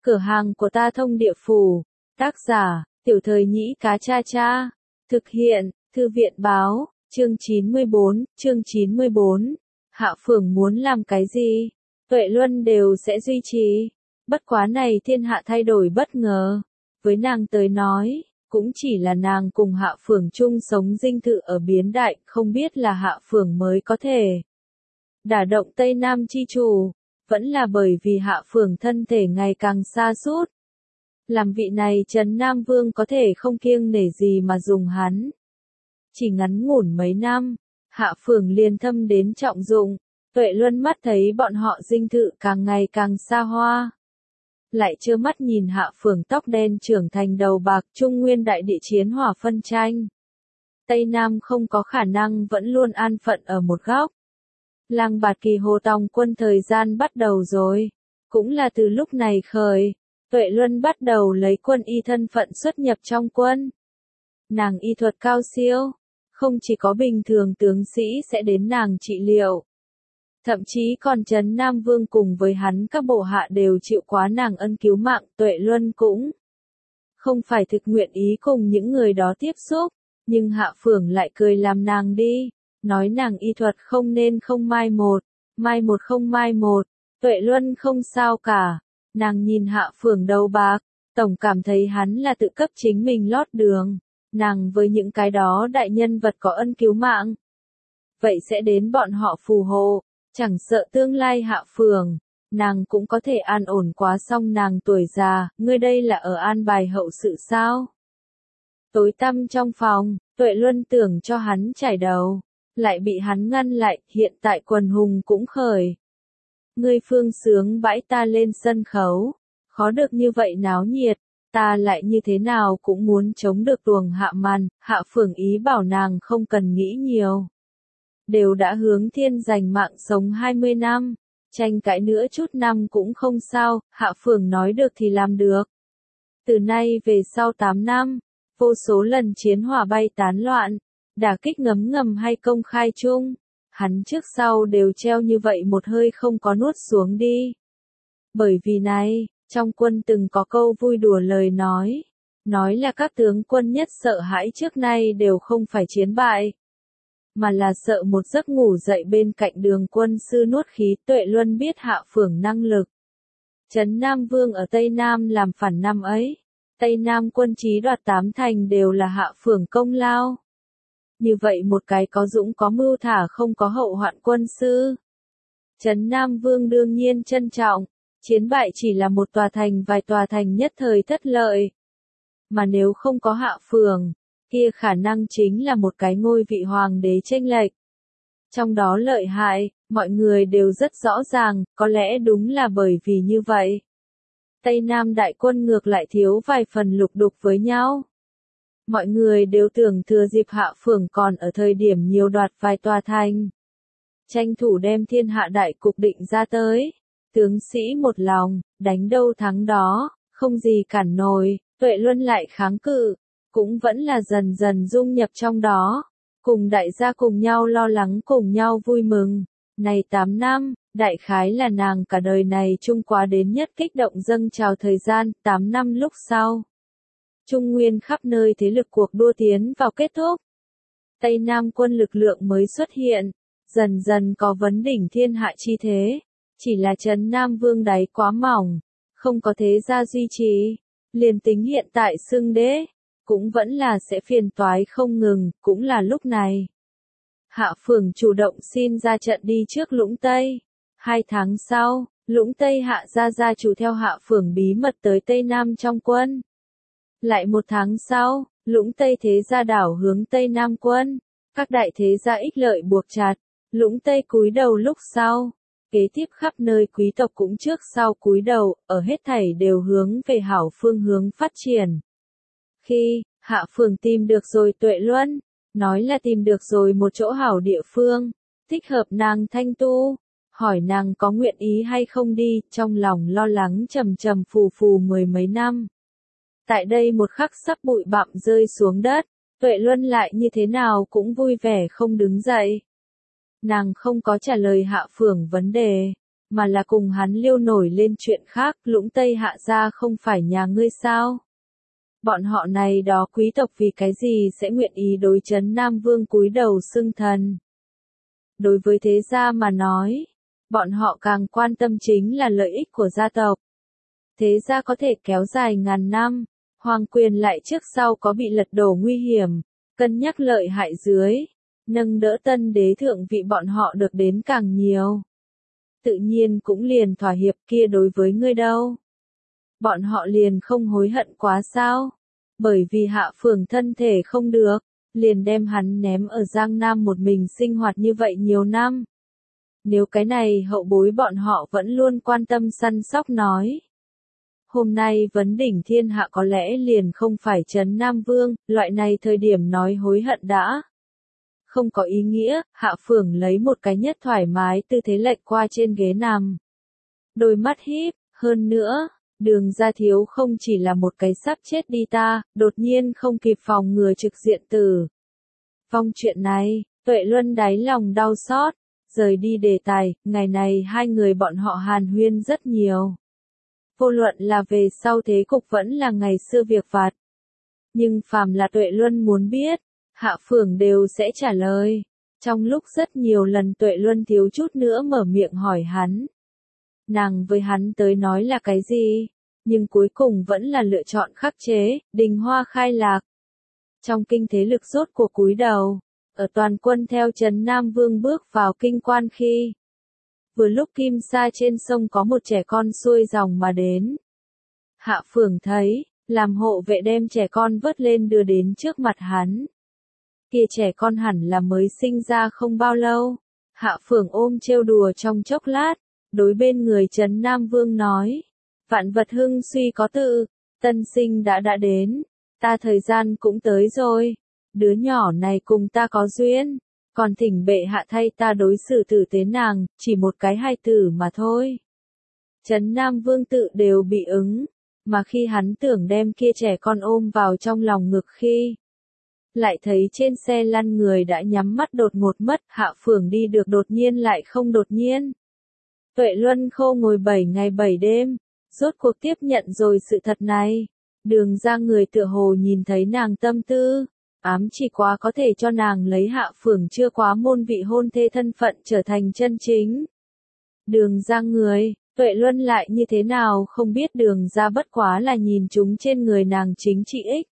Cửa hàng của ta thông địa phủ. Tác giả, Tiểu Thời Nhĩ Cá Cha Cha. Thực hiện, Thư viện báo, chương 94. Hạ Phường muốn làm cái gì? Tuệ Luân đều sẽ duy trì. Bất quá này thiên hạ thay đổi bất ngờ. Với nàng tới nói, cũng chỉ là nàng cùng Hạ Phường chung sống dinh thự ở biến đại, không biết là Hạ Phường mới có thể đả động Tây Nam chi chủ, vẫn là bởi vì Hạ Phường thân thể ngày càng sa sút. Làm vị này Trấn Nam Vương có thể không kiêng nể gì mà dùng hắn. Chỉ ngắn ngủn mấy năm, Hạ Phường liền thâm đến trọng dụng, Tuệ Luân mắt thấy bọn họ dinh thự càng ngày càng xa hoa. Lại trơ mắt nhìn Hạ Phường tóc đen trưởng thành đầu bạc, Trung Nguyên đại địa chiến hỏa phân tranh. Tây Nam không có khả năng vẫn luôn an phận ở một góc. Lăng Bạt Kỳ Hồ Tòng quân thời gian bắt đầu rồi. Cũng là từ lúc này khởi, Tuệ Luân bắt đầu lấy quân y thân phận xuất nhập trong quân. Nàng y thuật cao siêu, không chỉ có bình thường tướng sĩ sẽ đến nàng trị liệu. Thậm chí còn Trấn Nam Vương cùng với hắn các bộ hạ đều chịu quá nàng ân cứu mạng. Tuệ Luân cũng không phải thực nguyện ý cùng những người đó tiếp xúc, nhưng Hạ Phường lại cười làm nàng đi, nói nàng y thuật không nên không mai một không mai một. Tuệ Luân không sao cả, nàng nhìn Hạ Phường đầu bạc, tổng cảm thấy hắn là tự cấp chính mình lót đường, nàng với những cái đó đại nhân vật có ân cứu mạng. Vậy sẽ đến bọn họ phù hộ, chẳng sợ tương lai Hạ Phường, nàng cũng có thể an ổn quá xong nàng tuổi già. Ngươi đây là ở an bài hậu sự sao? Tối tăm trong phòng, Tuệ Luân tưởng cho hắn chải đầu, lại bị hắn ngăn lại. Hiện tại quần hùng cũng khởi. Ngươi phương sướng bãi ta lên sân khấu, khó được như vậy náo nhiệt, ta lại như thế nào cũng muốn chống được tuồng hạ màn. Hạ Phường ý bảo nàng không cần nghĩ nhiều. Đều đã hướng thiên dành mạng sống 20 năm, tranh cãi nữa chút năm cũng không sao. Hạ Phường nói được thì làm được. Từ nay về sau 8 năm, vô số lần chiến hỏa bay tán loạn, đả kích ngấm ngầm hay công khai chung, hắn trước sau đều treo như vậy một hơi không có nuốt xuống đi. Bởi vì này, trong quân từng có câu vui đùa lời nói là các tướng quân nhất sợ hãi trước nay đều không phải chiến bại, mà là sợ một giấc ngủ dậy bên cạnh đường quân sư nuốt khí. Tuệ Luân biết Hạ Phường năng lực. Trấn Nam Vương ở Tây Nam làm phản năm ấy, Tây Nam quân trí đoạt 8 thành đều là Hạ Phường công lao. Như vậy một cái có dũng có mưu thả không có hậu hoạn quân sư, Trấn Nam Vương đương nhiên trân trọng. Chiến bại chỉ là một tòa thành vài tòa thành nhất thời thất lợi. Mà nếu không có Hạ Phường, kia khả năng chính là một cái ngôi vị hoàng đế chênh lệch. Trong đó lợi hại, mọi người đều rất rõ ràng, có lẽ đúng là bởi vì như vậy. Tây Nam đại quân ngược lại thiếu vài phần lục đục với nhau. Mọi người đều tưởng thừa dịp Hạ Phường còn ở thời điểm nhiều đoạt vài tòa thành, tranh thủ đem thiên hạ đại cục định ra tới. Tướng sĩ một lòng, đánh đâu thắng đó, không gì cản nổi. Tuệ Luân lại kháng cự, cũng vẫn là dần dần dung nhập trong đó, cùng đại gia cùng nhau lo lắng cùng nhau vui mừng. Này 8 năm, đại khái là nàng cả đời này chung quá đến nhất kích động dâng trào thời gian. 8 năm lúc sau, Trung Nguyên khắp nơi thế lực cuộc đua tiến vào kết thúc. Tây Nam quân lực lượng mới xuất hiện, dần dần có vấn đỉnh thiên hạ chi thế. Chỉ là Trấn Nam Vương đáy quá mỏng, không có thế gia duy trì, liền tính hiện tại xưng đế, cũng vẫn là sẽ phiền toái không ngừng. Cũng là lúc này, Hạ Phường chủ động xin ra trận đi trước Lũng Tây. 2 tháng sau, Lũng Tây Hạ gia chủ theo Hạ Phường bí mật tới Tây Nam trong quân. Lại 1 tháng sau, Lũng Tây thế gia đảo hướng Tây Nam quân, các đại thế gia ích lợi buộc chặt, Lũng Tây cúi đầu lúc sau. Kế tiếp khắp nơi quý tộc cũng trước sau cúi đầu, ở hết thảy đều hướng về hảo phương hướng phát triển. Khi Hạ Phường tìm được rồi Tuệ Luân, nói là tìm được rồi một chỗ hảo địa phương, thích hợp nàng thanh tu, hỏi nàng có nguyện ý hay không đi. Trong lòng lo lắng trầm trầm phù phù 10 mấy năm. Tại đây một khắc sắp bụi bặm rơi xuống đất, Tuệ Luân lại như thế nào cũng vui vẻ không đứng dậy. Nàng không có trả lời Hạ Phường vấn đề, mà là cùng hắn liêu nổi lên chuyện khác, Lũng Tây Hạ gia không phải nhà ngươi sao? Bọn họ này đó quý tộc vì cái gì sẽ nguyện ý đối Trấn Nam Vương cúi đầu xưng thần? Đối với thế gia mà nói, bọn họ càng quan tâm chính là lợi ích của gia tộc. Thế gia có thể kéo dài ngàn năm, hoàng quyền lại trước sau có bị lật đổ nguy hiểm, cân nhắc lợi hại dưới, nâng đỡ tân đế thượng vị bọn họ được đến càng nhiều. Tự nhiên cũng liền thỏa hiệp, kia đối với ngươi đâu? Bọn họ liền không hối hận quá sao? Bởi vì Hạ Phường thân thể không được, liền đem hắn ném ở Giang Nam một mình sinh hoạt như vậy nhiều năm. Nếu cái này hậu bối bọn họ vẫn luôn quan tâm săn sóc nói. Hôm nay vấn đỉnh thiên hạ có lẽ liền không phải Trấn Nam Vương, loại này thời điểm nói hối hận đã. Không có ý nghĩa, Hạ Phường lấy một cái nhất thoải mái tư thế lệch qua trên ghế nằm. Đôi mắt híp, hơn nữa, Đường gia thiếu không chỉ là một cái sắp chết đi ta, đột nhiên không kịp phòng ngừa trực diện tử vong chuyện này, Tuệ Luân đáy lòng đau xót, rời đi đề tài, ngày này hai người bọn họ hàn huyên rất nhiều. Vô luận là về sau thế cục vẫn là ngày xưa việc vặt. Nhưng phàm là Tuệ Luân muốn biết, Hạ Phường đều sẽ trả lời. Trong lúc rất nhiều lần Tuệ Luân thiếu chút nữa mở miệng hỏi hắn. Nàng với hắn tới nói là cái gì? Nhưng cuối cùng vẫn là lựa chọn khắc chế, Đình Hoa khai lạc. Trong kinh thế lực rốt cuộc cúi đầu, ở toàn quân theo Trấn Nam Vương bước vào kinh quan khi. Vừa lúc Kim Sa trên sông có một trẻ con xuôi dòng mà đến. Hạ Phường thấy, làm hộ vệ đem trẻ con vớt lên đưa đến trước mặt hắn. Kia trẻ con hẳn là mới sinh ra không bao lâu. Hạ Phường ôm trêu đùa trong chốc lát, đối bên người Trấn Nam Vương nói. Vạn vật hưng suy có tự, tân sinh đã đến, ta thời gian cũng tới rồi. Đứa nhỏ này cùng ta có duyên, còn thỉnh bệ hạ thay ta đối xử tử tế nàng, chỉ một cái hài tử mà thôi. Trấn Nam Vương tự đều bị ứng, mà khi hắn tưởng đem kia trẻ con ôm vào trong lòng ngực khi. Lại thấy trên xe lăn người đã nhắm mắt đột ngột mất, Hạ Phường đi được đột nhiên lại không đột nhiên. Tuệ Luân Khô ngồi 7 ngày 7 đêm, rốt cuộc tiếp nhận rồi sự thật này. Đường ra người tựa hồ nhìn thấy nàng tâm tư, ám chỉ quá có thể cho nàng lấy Hạ Phường chưa quá môn vị hôn thê thân phận trở thành chân chính. Đường ra người, Tuệ Luân lại như thế nào không biết đường ra bất quá là nhìn chúng trên người nàng chính trị ích.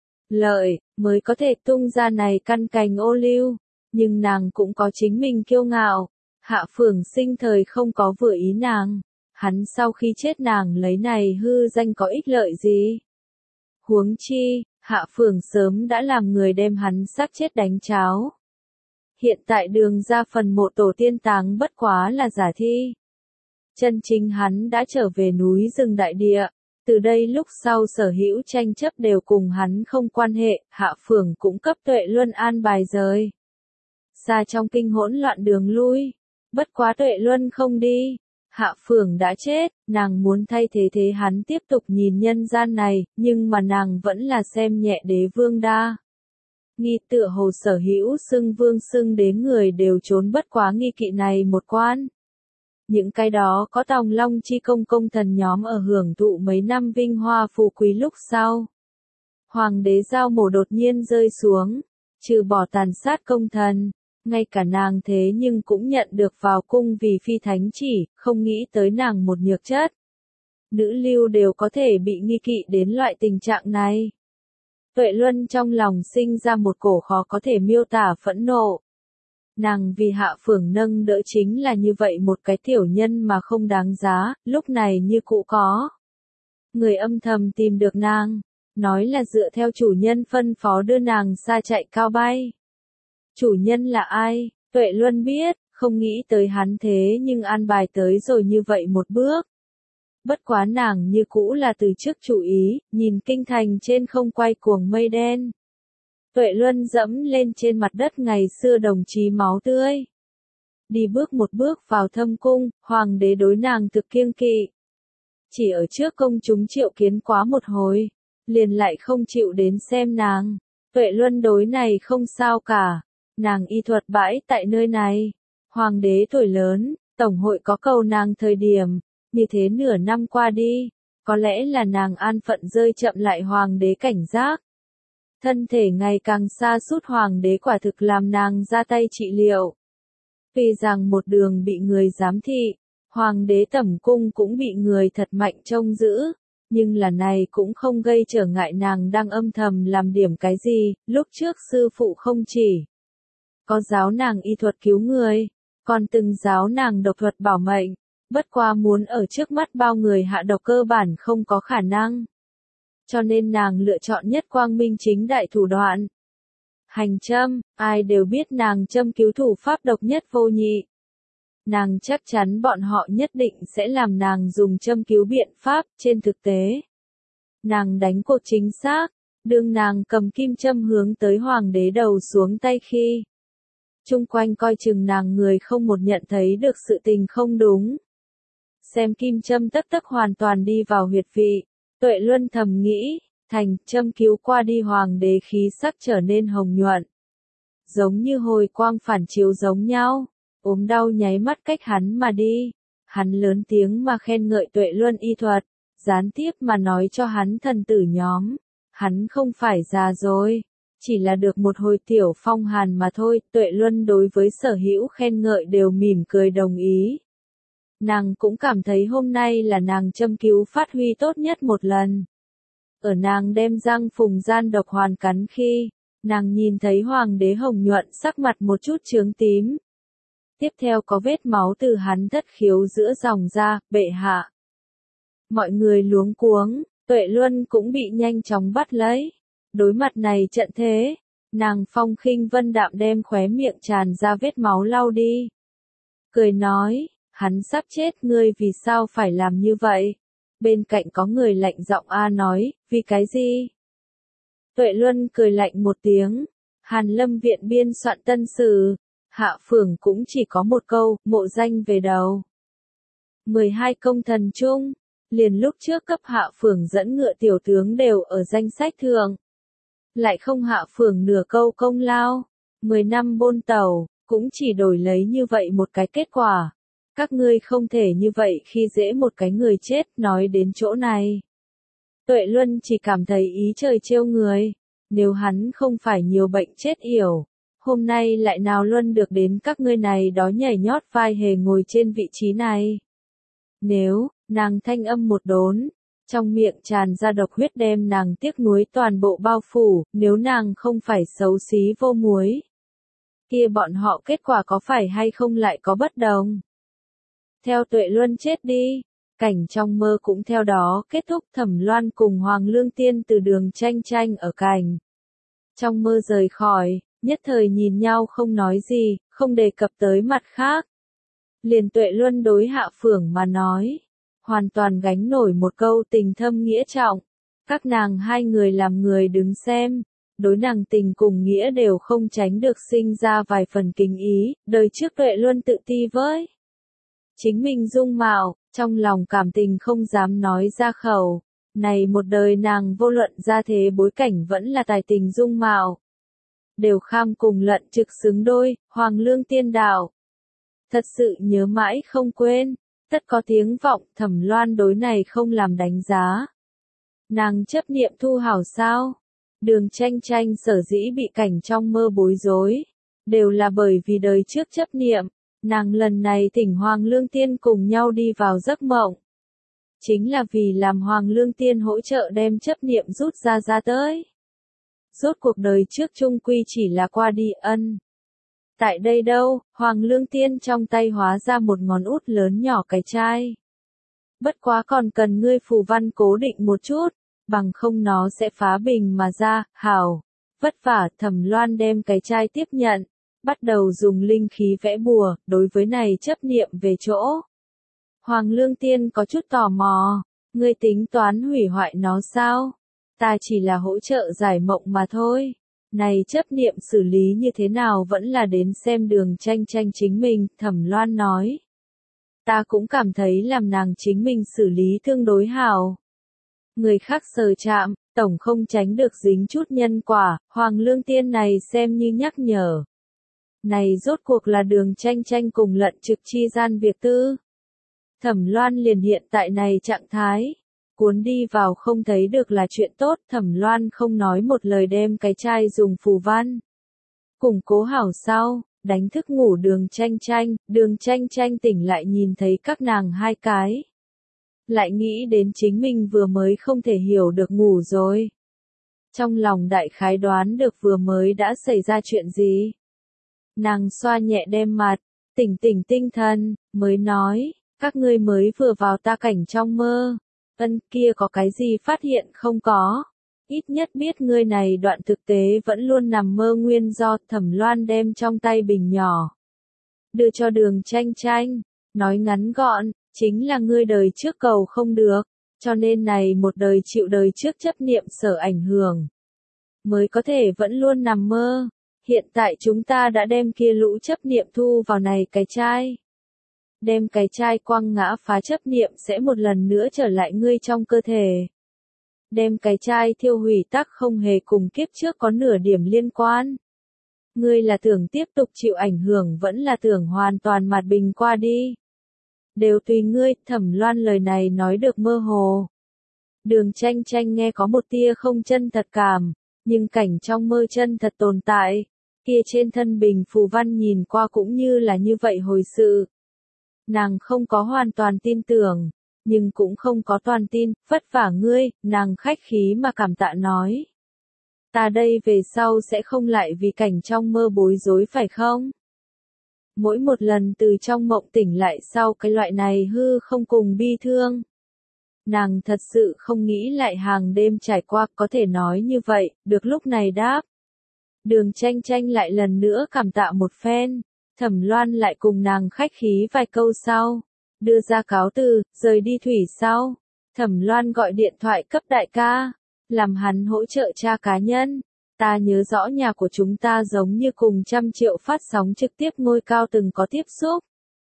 Lợi, mới có thể tung ra này căn cành ô liu, nhưng nàng cũng có chính mình kiêu ngạo. Hạ Phường sinh thời không có vừa ý nàng, hắn sau khi chết nàng lấy này hư danh có ích lợi gì? Huống chi, Hạ Phường sớm đã làm người đem hắn xác chết đánh cháo. Hiện tại đường ra phần mộ tổ tiên táng bất quá là giả thi. Chân chính hắn đã trở về núi rừng đại địa, từ đây lúc sau sở hữu tranh chấp đều cùng hắn không quan hệ, Hạ Phường cũng cấp Tuệ Luân an bài rời. Xa trong kinh hỗn loạn đường lui, bất quá Tuệ Luân không đi. Hạ Phường đã chết, nàng muốn thay thế hắn tiếp tục nhìn nhân gian này, nhưng mà nàng vẫn là xem nhẹ đế vương đa. Nghi tựa hồ sở hữu xưng vương xưng đến người đều trốn bất quá nghi kỵ này một quan. Những cái đó có tòng long chi công thần nhóm ở hưởng thụ mấy năm vinh hoa phú quý lúc sau. Hoàng đế giao mổ đột nhiên rơi xuống, trừ bỏ tàn sát công thần. Ngay cả nàng thế nhưng cũng nhận được vào cung vì phi thánh chỉ, không nghĩ tới nàng một nhược chất. Nữ lưu đều có thể bị nghi kỵ đến loại tình trạng này. Tuệ Luân trong lòng sinh ra một cổ khó có thể miêu tả phẫn nộ. Nàng vì Hạ Phường nâng đỡ chính là như vậy một cái tiểu nhân mà không đáng giá, lúc này như cũ có. Người âm thầm tìm được nàng, nói là dựa theo chủ nhân phân phó đưa nàng xa chạy cao bay. Chủ nhân là ai? Tuệ Luân biết, không nghĩ tới hắn thế nhưng an bài tới rồi như vậy một bước. Bất quá nàng như cũ là từ trước chủ ý, nhìn kinh thành trên không quay cuồng mây đen. Tuệ Luân dẫm lên trên mặt đất ngày xưa đồng chí máu tươi. Đi bước một bước vào thâm cung, hoàng đế đối nàng thực kiêng kỵ. Chỉ ở trước công chúng triệu kiến quá một hồi, liền lại không chịu đến xem nàng. Tuệ Luân đối này không sao cả. Nàng y thuật bãi tại nơi này. Hoàng đế tuổi lớn, Tổng hội có cầu nàng thời điểm, như thế nửa năm qua đi, có lẽ là nàng an phận rơi chậm lại hoàng đế cảnh giác. Thân thể ngày càng sa sút hoàng đế quả thực làm nàng ra tay trị liệu. Vì rằng một đường bị người giám thị, hoàng đế tẩm cung cũng bị người thật mạnh trông giữ, nhưng là này cũng không gây trở ngại nàng đang âm thầm làm điểm cái gì, lúc trước sư phụ không chỉ có giáo nàng y thuật cứu người, còn từng giáo nàng độc thuật bảo mệnh, bất qua muốn ở trước mắt bao người hạ độc cơ bản không có khả năng. Cho nên nàng lựa chọn nhất quang minh chính đại thủ đoạn. Hành châm, ai đều biết nàng châm cứu thủ pháp độc nhất vô nhị. Nàng chắc chắn bọn họ nhất định sẽ làm nàng dùng châm cứu biện pháp, trên thực tế. Nàng đánh cuộc chính xác, đương nàng cầm kim châm hướng tới hoàng đế đầu xuống tay khi. Chung quanh coi chừng nàng người không một nhận thấy được sự tình không đúng. Xem kim châm tấc tấc hoàn toàn đi vào huyệt vị, Tuệ Luân thầm nghĩ, thành châm cứu qua đi hoàng đế khí sắc trở nên hồng nhuận. Giống như hồi quang phản chiếu giống nhau, ốm đau nháy mắt cách hắn mà đi. Hắn lớn tiếng mà khen ngợi Tuệ Luân y thuật, gián tiếp mà nói cho hắn thần tử nhóm. Hắn không phải già rồi, chỉ là được một hồi tiểu phong hàn mà thôi. Tuệ Luân đối với sở hữu khen ngợi đều mỉm cười đồng ý. Nàng cũng cảm thấy hôm nay là nàng châm cứu phát huy tốt nhất một lần. Ở nàng đem răng phùng gian độc hoàn cắn khi, nàng nhìn thấy hoàng đế hồng nhuận sắc mặt một chút chướng tím. Tiếp theo có vết máu từ hắn thất khiếu giữa dòng ra, bệ hạ. Mọi người luống cuống, Tuệ Luân cũng bị nhanh chóng bắt lấy. Đối mặt này trận thế, nàng phong khinh vân đạm đem khóe miệng tràn ra vết máu lau đi. Cười nói, hắn sắp chết ngươi vì sao phải làm như vậy? Bên cạnh có người lạnh giọng nói, vì cái gì? Tuệ Luân cười lạnh một tiếng, Hàn Lâm viện biên soạn tân sử, hạ phường cũng chỉ có một câu, mộ danh về đầu. 12 công thần chung, liền lúc trước cấp hạ phường dẫn ngựa tiểu tướng đều ở danh sách thượng. Lại không hạ phường nửa câu công lao, 10 năm bôn tàu, cũng chỉ đổi lấy như vậy một cái kết quả. Các ngươi không thể như vậy khi dễ một cái người chết. Nói đến chỗ này, Tuệ Luân chỉ cảm thấy ý trời trêu người. Nếu hắn không phải nhiều bệnh chết yểu, hôm nay lại nào luân được đến các ngươi này đó nhảy nhót vai hề ngồi trên vị trí này. Nếu, nàng thanh âm một đốn, trong miệng tràn ra độc huyết đem nàng tiếc nuối toàn bộ bao phủ, nếu nàng không phải xấu xí vô muối. Kia bọn họ kết quả có phải hay không lại có bất đồng. Theo Tuệ Luân chết đi, cảnh trong mơ cũng theo đó kết thúc. Thẩm Loan cùng Hoàng Lương Tiên từ đường tranh tranh ở cảnh. Trong mơ rời khỏi, nhất thời nhìn nhau không nói gì, không đề cập tới mặt khác. Liền Tuệ Luân đối Hạ Phưởng mà nói, hoàn toàn gánh nổi một câu tình thâm nghĩa trọng. Các nàng hai người làm người đứng xem, đối nàng tình cùng nghĩa đều không tránh được sinh ra vài phần kính ý. Đời trước Tuệ Luân tự ti với chính mình dung mạo, trong lòng cảm tình không dám nói ra khẩu. Này một đời nàng vô luận ra thế bối cảnh vẫn là tài tình dung mạo, đều kham cùng lận trực xứng đôi. Hoàng Lương Tiên đạo, thật sự nhớ mãi không quên, tất có tiếng vọng. Thẩm Loan đối này không làm đánh giá. Nàng chấp niệm thu hảo sao? Đường tranh tranh sở dĩ bị cảnh trong mơ bối rối, đều là bởi vì đời trước chấp niệm. Nàng lần này thỉnh Hoàng Lương Tiên cùng nhau đi vào giấc mộng, chính là vì làm Hoàng Lương Tiên hỗ trợ đem chấp niệm rút ra tới. Rốt cuộc đời trước chung quy chỉ là qua đi ân. Tại đây đâu, Hoàng Lương Tiên trong tay hóa ra một ngón út lớn nhỏ cái chai. Bất quá còn cần ngươi phù văn cố định một chút, bằng không nó sẽ phá bình mà ra. Hảo, vất vả. Thẩm Loan đem cái chai tiếp nhận, bắt đầu dùng linh khí vẽ bùa. Đối với này chấp niệm về chỗ, Hoàng Lương Tiên có chút tò mò, ngươi tính toán hủy hoại nó sao? Ta chỉ là hỗ trợ giải mộng mà thôi. Này chấp niệm xử lý như thế nào vẫn là đến xem đường tranh tranh chính mình. Thẩm Loan nói, ta cũng cảm thấy làm nàng chính mình xử lý tương đối hảo. Người khác sờ chạm, tổng không tránh được dính chút nhân quả. Hoàng Lương Tiên này xem như nhắc nhở. Này rốt cuộc là Đường Tranh Tranh cùng Lận Trực chi gian việc tư. Thẩm Loan liền hiện tại này trạng thái. Cuốn đi vào không thấy được là chuyện tốt, Thẩm Loan không nói một lời đem cái chai dùng phù văn. Củng cố hảo sau, đánh thức ngủ Đường Tranh Tranh tỉnh lại nhìn thấy các nàng hai cái. Lại nghĩ đến chính mình vừa mới không thể hiểu được ngủ rồi. Trong lòng đại khái đoán được vừa mới đã xảy ra chuyện gì. Nàng xoa nhẹ đem mặt, tỉnh tinh thần, mới nói, các ngươi mới vừa vào ta cảnh trong mơ. Ân kia có cái gì phát hiện không có. Ít nhất biết ngươi này đoạn thực tế vẫn luôn nằm mơ nguyên do. Thẩm Loan đem trong tay bình nhỏ. Đưa cho Đường Tranh Tranh, nói ngắn gọn, chính là ngươi đời trước cầu không được, cho nên này một đời chịu đời trước chấp niệm sở ảnh hưởng. Mới có thể vẫn luôn nằm mơ. Hiện tại chúng ta đã đem kia lũ chấp niệm thu vào này cái chai. Đem cái chai quăng ngã phá chấp niệm sẽ một lần nữa trở lại ngươi trong cơ thể. Đem cái chai thiêu hủy tắc không hề cùng kiếp trước có nửa điểm liên quan. Ngươi là tưởng tiếp tục chịu ảnh hưởng vẫn là tưởng hoàn toàn mặt bình qua đi. Đều tùy ngươi. Thẩm Loan lời này nói được mơ hồ. Đường Tranh Tranh nghe có một tia không chân thật cảm, nhưng cảnh trong mơ chân thật tồn tại. Kia trên thân bình phù văn nhìn qua cũng như là như vậy hồi sự. Nàng không có hoàn toàn tin tưởng, nhưng cũng không có toàn tin, vất vả ngươi, nàng khách khí mà cảm tạ nói. Ta đây về sau sẽ không lại vì cảnh trong mơ bối rối phải không? Mỗi một lần từ trong mộng tỉnh lại sau cái loại này hư không cùng bi thương. Nàng thật sự không nghĩ lại hàng đêm trải qua, có thể nói như vậy, được lúc này đáp. Đường Tranh Tranh lại lần nữa cảm tạ một phen. Thẩm Loan lại cùng nàng khách khí vài câu sau, đưa ra cáo từ, rời đi thủy sau. Thẩm Loan gọi điện thoại cấp đại ca, làm hắn hỗ trợ tra cá nhân. Ta nhớ rõ nhà của chúng ta giống như cùng 100 triệu phát sóng trực tiếp ngôi cao từng có tiếp xúc.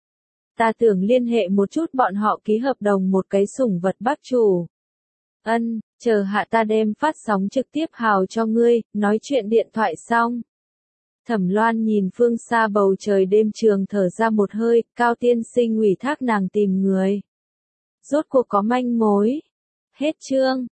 Ta tưởng liên hệ một chút bọn họ ký hợp đồng một cái sủng vật bác chủ. Ân, chờ hạ ta đem phát sóng trực tiếp hào cho ngươi, nói chuyện điện thoại xong. Thẩm Loan nhìn phương xa bầu trời đêm trường thở ra một hơi, Cao tiên sinh ủy thác nàng tìm người. Rốt cuộc có manh mối. Hết chương.